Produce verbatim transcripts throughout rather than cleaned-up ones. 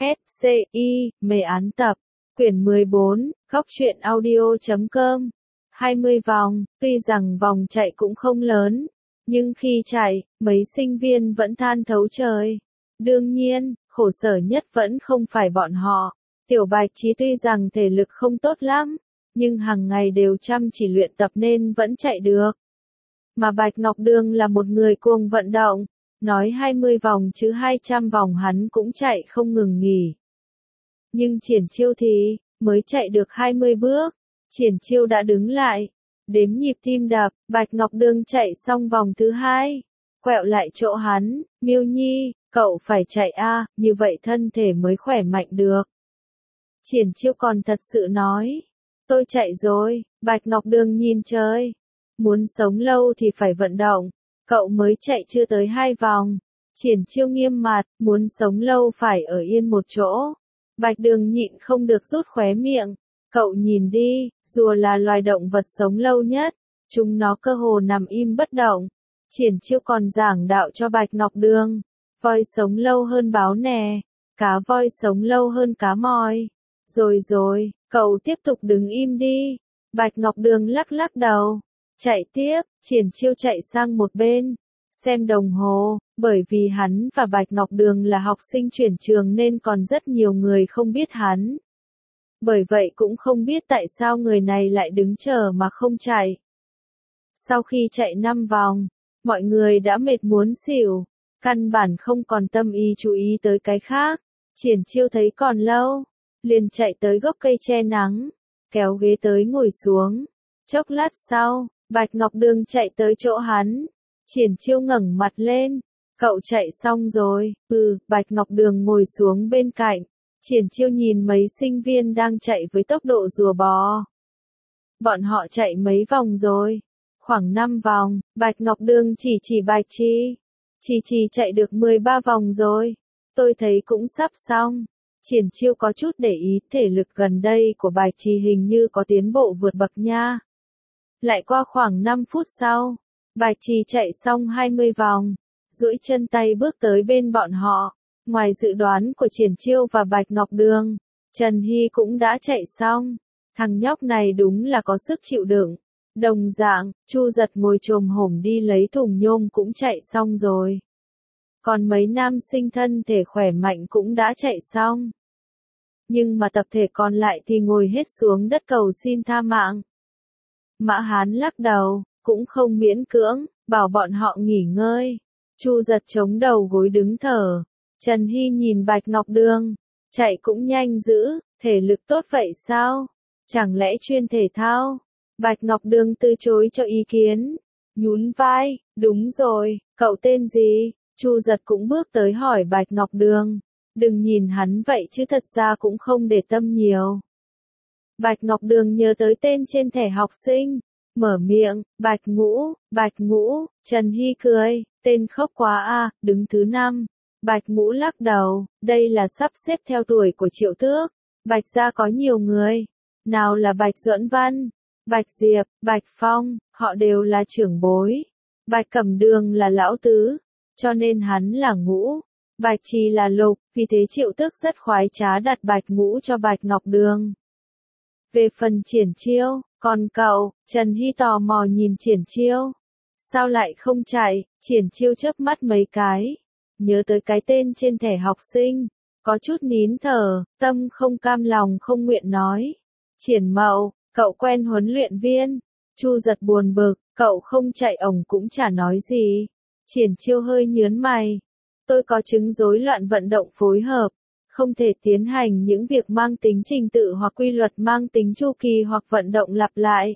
S C I, mê án tập, quyển mười bốn, góc truyện audio chấm com. hai mươi vòng, tuy rằng vòng chạy cũng không lớn, nhưng khi chạy, mấy sinh viên vẫn than thấu trời. Đương nhiên, khổ sở nhất vẫn không phải bọn họ. Tiểu Bạch Trí tuy rằng thể lực không tốt lắm, nhưng hàng ngày đều chăm chỉ luyện tập nên vẫn chạy được. Mà Bạch Ngọc Đường là một người cuồng vận động, nói hai mươi vòng chứ hai trăm vòng hắn cũng chạy không ngừng nghỉ. Nhưng Triển Chiêu thì, mới chạy được hai mươi bước, Triển Chiêu đã đứng lại, đếm nhịp tim đập, Bạch Ngọc Đường chạy xong vòng thứ hai, quẹo lại chỗ hắn, Miêu Nhi, cậu phải chạy a, như vậy thân thể mới khỏe mạnh được. Triển Chiêu còn thật sự nói, tôi chạy rồi, Bạch Ngọc Đường nhìn trời, muốn sống lâu thì phải vận động, cậu mới chạy chưa tới hai vòng. Triển Chiêu nghiêm mặt, muốn sống lâu phải ở yên một chỗ. Bạch Đường nhịn không được rút khóe miệng, cậu nhìn đi, rùa là loài động vật sống lâu nhất, chúng nó cơ hồ nằm im bất động. Triển Chiêu còn giảng đạo cho Bạch Ngọc Đường, voi sống lâu hơn báo nè, cá voi sống lâu hơn cá mòi. Rồi rồi, cậu tiếp tục đứng im đi. Bạch Ngọc Đường lắc lắc đầu, chạy tiếp. Triển Chiêu chạy sang một bên, xem đồng hồ, bởi vì hắn và Bạch Ngọc Đường là học sinh chuyển trường nên còn rất nhiều người không biết hắn. Bởi vậy cũng không biết tại sao người này lại đứng chờ mà không chạy. Sau khi chạy năm vòng, mọi người đã mệt muốn xỉu, căn bản không còn tâm ý chú ý tới cái khác. Triển Chiêu thấy còn lâu, liền chạy tới gốc cây che nắng, kéo ghế tới ngồi xuống. Chốc lát sau, Bạch Ngọc Đường chạy tới chỗ hắn. Triển Chiêu ngẩng mặt lên, cậu chạy xong rồi, ừ, Bạch Ngọc Đường ngồi xuống bên cạnh. Triển Chiêu nhìn mấy sinh viên đang chạy với tốc độ rùa bò. Bọn họ chạy mấy vòng rồi? Khoảng năm vòng, Bạch Ngọc Đường chỉ chỉ Bạch Chi. Chi Chi chạy được mười ba vòng rồi, tôi thấy cũng sắp xong. Triển Chiêu có chút để ý thể lực gần đây của Bạch Chi hình như có tiến bộ vượt bậc nha. Lại qua khoảng năm phút sau, Bạch Chi chạy xong hai mươi vòng, duỗi chân tay bước tới bên bọn họ. Ngoài dự đoán của Triển Chiêu và Bạch Ngọc Đường, Trần Hy cũng đã chạy xong. Thằng nhóc này đúng là có sức chịu đựng. Đồng dạng, Chu Giật ngồi chồm hổm đi lấy thùng nhôm cũng chạy xong rồi. Còn mấy nam sinh thân thể khỏe mạnh cũng đã chạy xong. Nhưng mà tập thể còn lại thì ngồi hết xuống đất cầu xin tha mạng. Mã Hán lắc đầu, cũng không miễn cưỡng, bảo bọn họ nghỉ ngơi. Chu Giật chống đầu gối đứng thở. Trần Hy nhìn Bạch Ngọc Đường, chạy cũng nhanh dữ, thể lực tốt vậy sao? Chẳng lẽ chuyên thể thao? Bạch Ngọc Đường từ chối cho ý kiến, nhún vai, đúng rồi, cậu tên gì? Chu Giật cũng bước tới hỏi Bạch Ngọc Đường, đừng nhìn hắn vậy chứ thật ra cũng không để tâm nhiều. Bạch Ngọc Đường nhớ tới tên trên thẻ học sinh, mở miệng, Bạch Ngũ, Bạch Ngũ. Trần Hy cười, tên khốc quá a, đứng thứ năm. Bạch Ngũ lắc đầu, đây là sắp xếp theo tuổi của Triệu Tước. Bạch gia có nhiều người, nào là Bạch Duẫn Văn, Bạch Diệp, Bạch Phong, họ đều là trưởng bối. Bạch Cẩm Đường là lão tứ, cho nên hắn là Ngũ. Bạch Trì là lục, vì thế Triệu Tước rất khoái trá đặt Bạch Ngũ cho Bạch Ngọc Đường. Về phần Triển Chiêu, còn cậu, Trần Hy tò mò nhìn Triển Chiêu. Sao lại không chạy? Triển Chiêu chớp mắt mấy cái, nhớ tới cái tên trên thẻ học sinh, có chút nín thở, tâm không cam lòng không nguyện nói. Triển Mậu, cậu quen huấn luyện viên. Chu Giật buồn bực, cậu không chạy ổng cũng chả nói gì. Triển Chiêu hơi nhớn mày. Tôi có chứng rối loạn vận động phối hợp, không thể tiến hành những việc mang tính trình tự hoặc quy luật mang tính chu kỳ hoặc vận động lặp lại.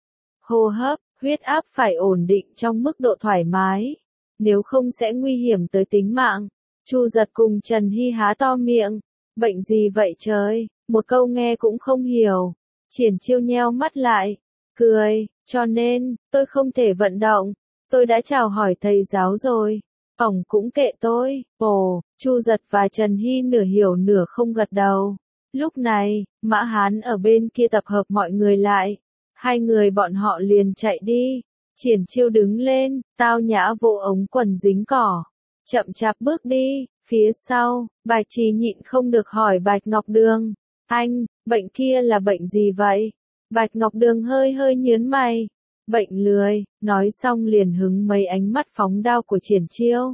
Hô hấp, huyết áp phải ổn định trong mức độ thoải mái, nếu không sẽ nguy hiểm tới tính mạng. Chu Giật cùng Trần Hy há to miệng, bệnh gì vậy trời, một câu nghe cũng không hiểu. Triển Chiêu nheo mắt lại, cười, cho nên, tôi không thể vận động, tôi đã chào hỏi thầy giáo rồi. Ổng cũng kệ tôi. Ồ, Chu Giật và Trần Hy nửa hiểu nửa không gật đầu. Lúc này, Mã Hán ở bên kia tập hợp mọi người lại. Hai người bọn họ liền chạy đi. Triển Chiêu đứng lên, tao nhã vỗ ống quần dính cỏ. Chậm chạp bước đi, Phía sau, Bạch Trì nhịn không được hỏi Bạch Ngọc Đường, anh, bệnh kia là bệnh gì vậy? Bạch Ngọc Đường hơi hơi nhớn mày, bệnh lười, nói xong liền hứng mấy ánh mắt phóng đao của Triển Chiêu.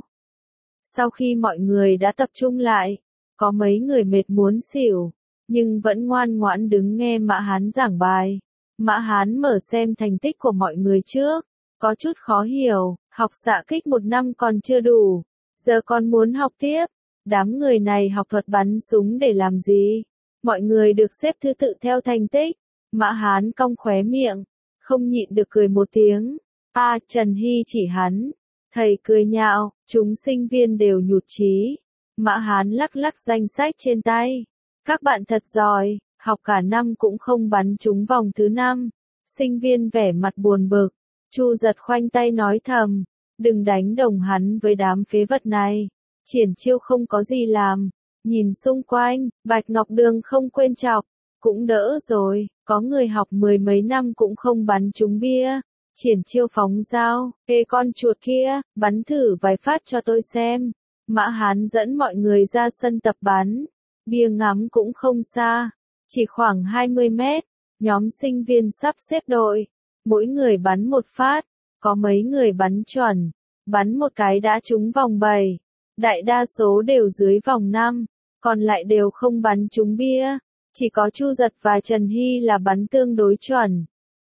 Sau khi mọi người đã tập trung lại, có mấy người mệt muốn xỉu, nhưng vẫn ngoan ngoãn đứng nghe Mã Hán giảng bài. Mã Hán mở xem thành tích của mọi người trước, có chút khó hiểu, học xạ kích một năm còn chưa đủ, giờ còn muốn học tiếp. Đám người này học thuật bắn súng để làm gì? Mọi người được xếp thứ tự theo thành tích. Mã Hán cong khóe miệng, không nhịn được cười một tiếng. A, à, Trần Hy chỉ hắn. Thầy cười nhạo, chúng sinh viên đều nhụt chí. Mã Hán lắc lắc danh sách trên tay. Các bạn thật giỏi, học cả năm cũng không bắn trúng vòng thứ năm. Sinh viên vẻ mặt buồn bực. Chu Giật khoanh tay nói thầm, đừng đánh đồng hắn với đám phế vật này. Triển Chiêu không có gì làm, nhìn xung quanh, Bạch Ngọc Đường không quên chọc, cũng đỡ rồi, có người học mười mấy năm cũng không bắn trúng bia. Triển Chiêu phóng dao, ê con chuột kia, bắn thử vài phát cho tôi xem. Mã Hán dẫn mọi người ra sân tập bắn, bia ngắm cũng không xa, chỉ khoảng hai mươi mét, nhóm sinh viên sắp xếp đội, mỗi người bắn một phát, có mấy người bắn chuẩn, bắn một cái đã trúng vòng bảy, đại đa số đều dưới vòng năm, còn lại đều không bắn trúng bia, chỉ có Chu Giật và Trần Hy là bắn tương đối chuẩn.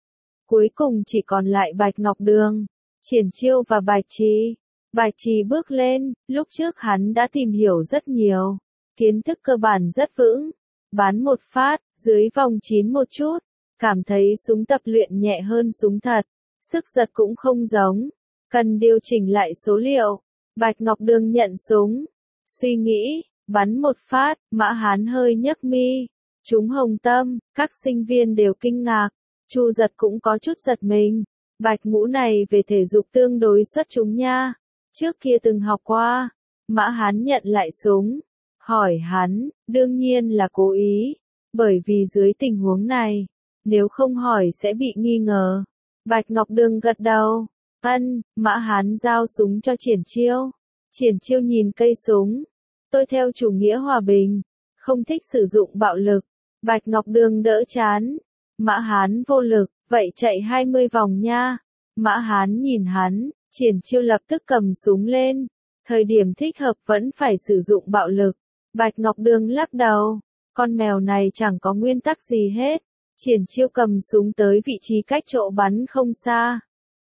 Cuối cùng chỉ còn lại Bạch Ngọc Đường, Triển Chiêu và Bạch Trì. Bạch Trì bước lên, lúc trước hắn đã tìm hiểu rất nhiều, kiến thức cơ bản rất vững, bắn một phát, dưới vòng chín một chút, cảm thấy súng tập luyện nhẹ hơn súng thật, sức giật cũng không giống, cần điều chỉnh lại số liệu. Bạch Ngọc Đường nhận súng, suy nghĩ, bắn một phát, Mã Hán hơi nhấc mi, trúng hồng tâm, các sinh viên đều kinh ngạc, Chu Giật cũng có chút giật mình, Bạch Ngũ này về thể dục tương đối xuất chúng nha, trước kia từng học qua. Mã Hán nhận lại súng, hỏi hắn, đương nhiên là cố ý, bởi vì dưới tình huống này, nếu không hỏi sẽ bị nghi ngờ. Bạch Ngọc Đường gật đầu, ân, Mã Hán giao súng cho Triển Chiêu. Triển Chiêu nhìn cây súng, tôi theo chủ nghĩa hòa bình, không thích sử dụng bạo lực. Bạch Ngọc Đường đỡ chán, Mã Hán vô lực, vậy chạy hai mươi vòng nha. Mã Hán nhìn hắn, Triển Chiêu lập tức cầm súng lên, thời điểm thích hợp vẫn phải sử dụng bạo lực. Bạch Ngọc Đường lắc đầu, con mèo này chẳng có nguyên tắc gì hết. Triển Chiêu cầm súng tới vị trí cách chỗ bắn không xa.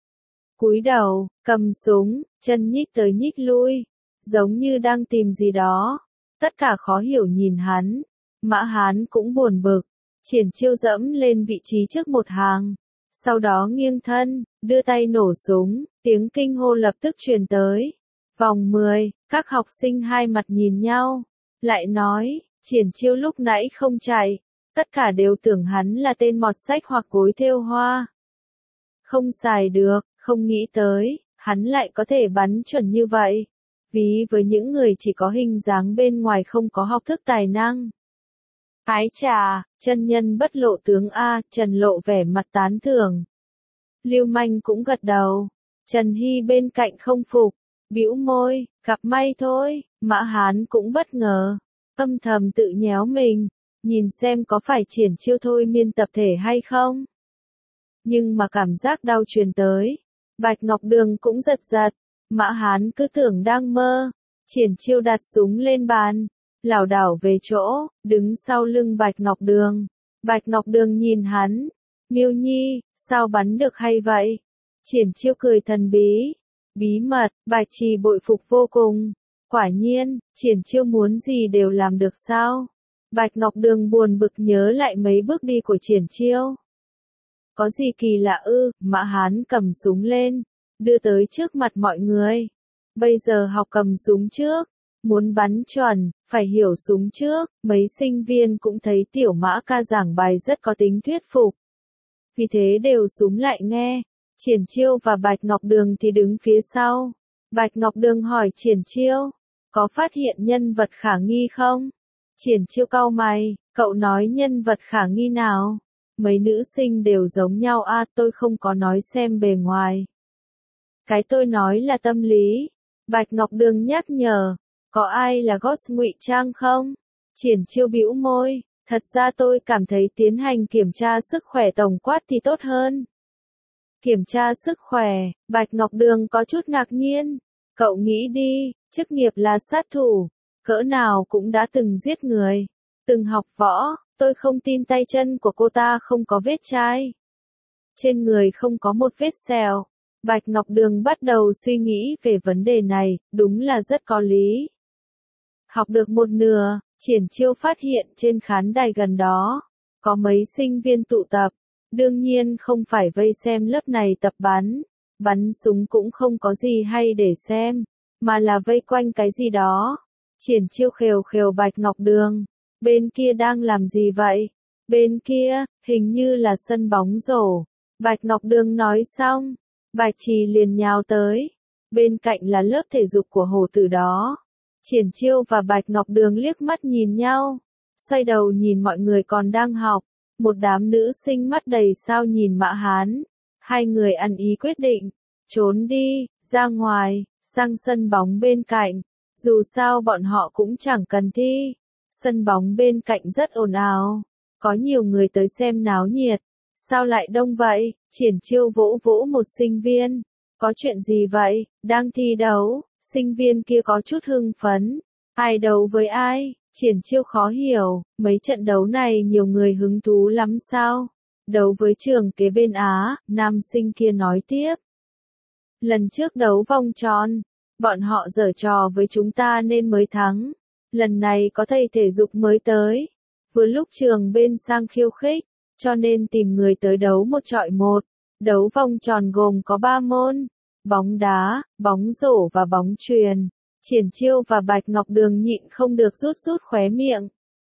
Cúi đầu, cầm súng, chân nhích tới nhích lui, giống như đang tìm gì đó. Tất cả khó hiểu nhìn hắn. Mã Hán cũng buồn bực. Triển Chiêu dẫm lên vị trí trước một hàng, sau đó nghiêng thân, đưa tay nổ súng, tiếng kinh hô lập tức truyền tới. Vòng mười, các học sinh hai mặt nhìn nhau, lại nói, Triển Chiêu lúc nãy không chạy, tất cả đều tưởng hắn là tên mọt sách hoặc gối thêu hoa. Không xài được, không nghĩ tới, hắn lại có thể bắn chuẩn như vậy. Ví với những người chỉ có hình dáng bên ngoài không có học thức tài năng. Ái chà, chân nhân bất lộ tướng A, Trần Lộ vẻ mặt tán thưởng. Lưu Manh cũng gật đầu. Trần Hy bên cạnh không phục, bĩu môi, gặp may thôi. Mã Hán cũng bất ngờ, âm thầm tự nhéo mình, nhìn xem có phải Triển Chiêu thôi miên tập thể hay không. Nhưng mà cảm giác đau truyền tới, Bạch Ngọc Đường cũng giật giật, Mã Hán cứ tưởng đang mơ. Triển Chiêu đặt súng lên bàn, lảo đảo về chỗ, đứng sau lưng Bạch Ngọc Đường. Bạch Ngọc Đường nhìn hắn, Miêu Nhi, sao bắn được hay vậy? Triển Chiêu cười thần bí, bí mật. Bạch Trì bội phục vô cùng, quả nhiên, Triển Chiêu muốn gì đều làm được sao? Bạch Ngọc Đường buồn bực nhớ lại mấy bước đi của Triển Chiêu. Có gì kỳ lạ ư? Mã Hán cầm súng lên, đưa tới trước mặt mọi người. Bây giờ học cầm súng trước, muốn bắn chuẩn, phải hiểu súng trước. Mấy sinh viên cũng thấy tiểu Mã ca giảng bài rất có tính thuyết phục, vì thế đều súm lại nghe. Triển Chiêu và Bạch Ngọc Đường thì đứng phía sau. Bạch Ngọc Đường hỏi Triển Chiêu, có phát hiện nhân vật khả nghi không? Triển Chiêu cau mày, cậu nói nhân vật khả nghi nào? Mấy nữ sinh đều giống nhau a, à, tôi không có nói xem bề ngoài. Cái tôi nói là tâm lý. Bạch Ngọc Đường nhắc nhở, Có ai là ghost ngụy trang không? Triển Chiêu bĩu môi, thật ra tôi cảm thấy tiến hành kiểm tra sức khỏe tổng quát thì tốt hơn. Kiểm tra sức khỏe, Bạch Ngọc Đường có chút ngạc nhiên. Cậu nghĩ đi, chức nghiệp là sát thủ, cỡ nào cũng đã từng giết người, từng học võ, tôi không tin tay chân của cô ta không có vết chai. Trên người không có một vết sẹo. Bạch Ngọc Đường bắt đầu suy nghĩ về vấn đề này, đúng là rất có lý. Học được một nửa, Triển Chiêu phát hiện trên khán đài gần đó, có mấy sinh viên tụ tập. Đương nhiên không phải vây xem lớp này tập bắn, bắn súng cũng không có gì hay để xem, mà là vây quanh cái gì đó. Triển Chiêu khều khều Bạch Ngọc Đường, bên kia đang làm gì vậy? Bên kia, hình như là sân bóng rổ. Bạch Ngọc Đường nói xong, Bạch Trì liền nhào tới. Bên cạnh là lớp thể dục của Hồ Tử đó. Triển Chiêu và Bạch Ngọc Đường liếc mắt nhìn nhau, xoay đầu nhìn mọi người còn đang học. Một đám nữ sinh mắt đầy sao nhìn Mã Hán. Hai người ăn ý quyết định, trốn đi, ra ngoài, sang sân bóng bên cạnh. Dù sao bọn họ cũng chẳng cần thi. Sân bóng bên cạnh rất ồn ào, có nhiều người tới xem náo nhiệt. Sao lại đông vậy? Triển Chiêu vỗ vỗ một sinh viên. Có chuyện gì vậy? Đang thi đấu. Sinh viên kia có chút hưng phấn. Ai đấu với ai? Triển Chiêu khó hiểu, mấy trận đấu này nhiều người hứng thú lắm sao? Đấu với trường kế bên Á, nam sinh kia nói tiếp. Lần trước đấu vòng tròn, bọn họ giở trò với chúng ta nên mới thắng. Lần này có thầy thể dục mới tới. Vừa lúc trường bên sang khiêu khích, cho nên tìm người tới đấu một chọi một. Đấu vòng tròn gồm có ba môn, bóng đá, bóng rổ và bóng chuyền. Triển Chiêu và Bạch Ngọc Đường nhịn không được rút rút khóe miệng.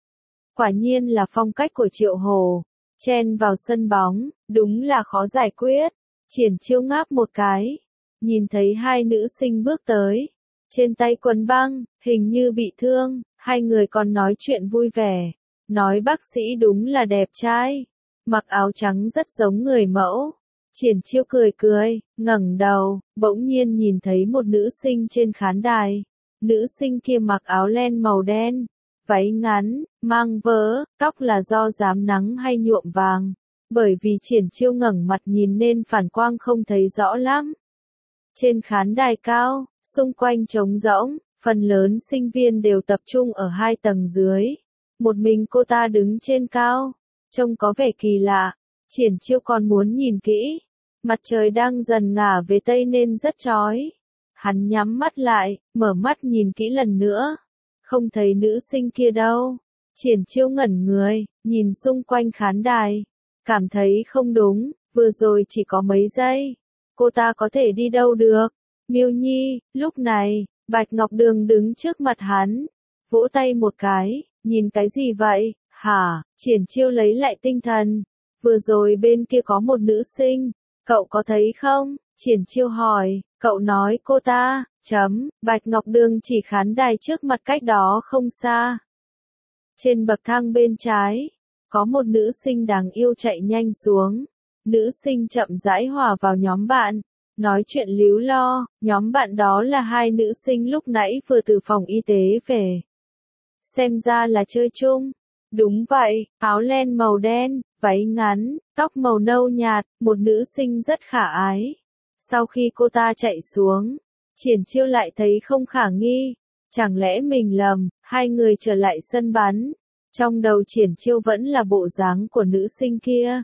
Quả nhiên là phong cách của Triệu Hồ, chen vào sân bóng, đúng là khó giải quyết. Triển Chiêu ngáp một cái, nhìn thấy hai nữ sinh bước tới, trên tay quần băng, hình như bị thương, hai người còn nói chuyện vui vẻ, nói bác sĩ đúng là đẹp trai, mặc áo trắng rất giống người mẫu. Triển Chiêu cười cười, ngẩng đầu, bỗng nhiên nhìn thấy một nữ sinh trên khán đài. Nữ sinh kia mặc áo len màu đen, váy ngắn, mang vớ, tóc là do rám nắng hay nhuộm vàng. Bởi vì Triển Chiêu ngẩng mặt nhìn nên phản quang không thấy rõ lắm. Trên khán đài cao, xung quanh trống rỗng, phần lớn sinh viên đều tập trung ở hai tầng dưới. Một mình cô ta đứng trên cao, trông có vẻ kỳ lạ. Triển Chiêu còn muốn nhìn kỹ. Mặt trời đang dần ngả về tây nên rất chói. Hắn nhắm mắt lại, mở mắt nhìn kỹ lần nữa. Không thấy nữ sinh kia đâu. Triển Chiêu ngẩn người, nhìn xung quanh khán đài. Cảm thấy không đúng, vừa rồi chỉ có mấy giây. Cô ta có thể đi đâu được. Miêu Nhi, lúc này, Bạch Ngọc Đường đứng trước mặt hắn. Vỗ tay một cái, nhìn cái gì vậy, hả? Triển Chiêu lấy lại tinh thần. Vừa rồi bên kia có một nữ sinh. Cậu có thấy không? Triển Chiêu hỏi, cậu nói cô ta, chấm, Bạch Ngọc Đường chỉ khán đài trước mặt cách đó không xa. Trên bậc thang bên trái, có một nữ sinh đáng yêu chạy nhanh xuống. Nữ sinh chậm rãi hòa vào nhóm bạn, nói chuyện líu lo, nhóm bạn đó là hai nữ sinh lúc nãy vừa từ phòng y tế về. Xem ra là chơi chung. Đúng vậy, áo len màu đen, váy ngắn, tóc màu nâu nhạt, một nữ sinh rất khả ái. Sau khi cô ta chạy xuống, Triển Chiêu lại thấy không khả nghi. Chẳng lẽ mình lầm, hai người trở lại sân bắn. Trong đầu Triển Chiêu vẫn là bộ dáng của nữ sinh kia.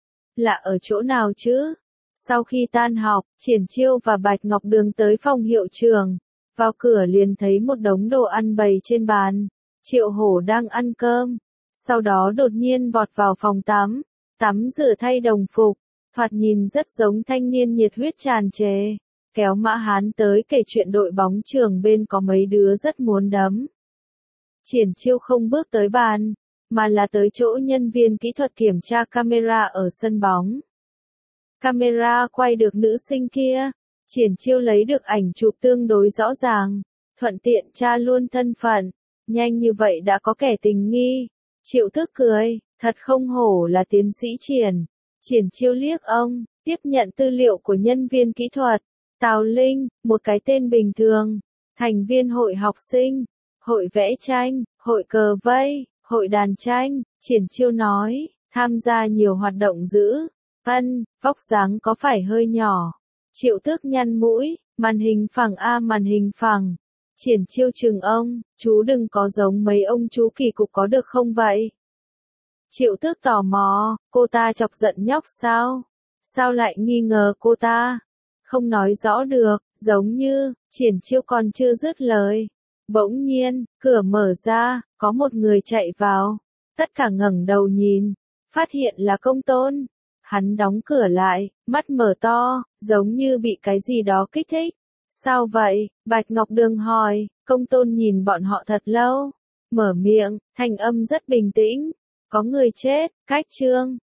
Lạ ở chỗ nào chứ? Sau khi tan học, Triển Chiêu và Bạch Ngọc Đường tới phòng hiệu trưởng. Vào cửa liền thấy một đống đồ ăn bày trên bàn. Triệu Hổ đang ăn cơm. Sau đó đột nhiên vọt vào phòng tắm. Tắm rửa thay đồng phục. Thoạt nhìn rất giống thanh niên nhiệt huyết tràn trề. Kéo Mã Hán tới kể chuyện đội bóng trường bên có mấy đứa rất muốn đấm. Triển Chiêu không bước tới bàn, mà là tới chỗ nhân viên kỹ thuật kiểm tra camera ở sân bóng. Camera quay được nữ sinh kia. Triển Chiêu lấy được ảnh chụp tương đối rõ ràng. Thuận tiện tra luôn thân phận. Nhanh như vậy đã có kẻ tình nghi. Triệu Thức cười, thật không hổ là tiến sĩ Triển. Triển Chiêu liếc ông, tiếp nhận tư liệu của nhân viên kỹ thuật. Tào Linh, một cái tên bình thường. thành viên hội học sinh, hội vẽ tranh, hội cờ vây, hội đàn tranh, Triển Chiêu nói, tham gia nhiều hoạt động dữ. Ân, vóc dáng có phải hơi nhỏ? Triệu Tước nhăn mũi, màn hình phẳng a màn hình phẳng. Triển Chiêu chừng ông, chú đừng có giống mấy ông chú kỳ cục có được không vậy? Triệu Tước tò mò, cô ta chọc giận nhóc sao? Sao lại nghi ngờ cô ta? Không nói rõ được, giống như, Triển Chiêu còn chưa dứt lời. Bỗng nhiên, cửa mở ra, có một người chạy vào. Tất cả ngẩng đầu nhìn, phát hiện là Công Tôn. Hắn đóng cửa lại, mắt mở to, giống như bị cái gì đó kích thích. Sao vậy? Bạch Ngọc Đường hỏi. Công Tôn nhìn bọn họ thật lâu, mở miệng, thanh âm rất bình tĩnh. Có người chết, cách chương.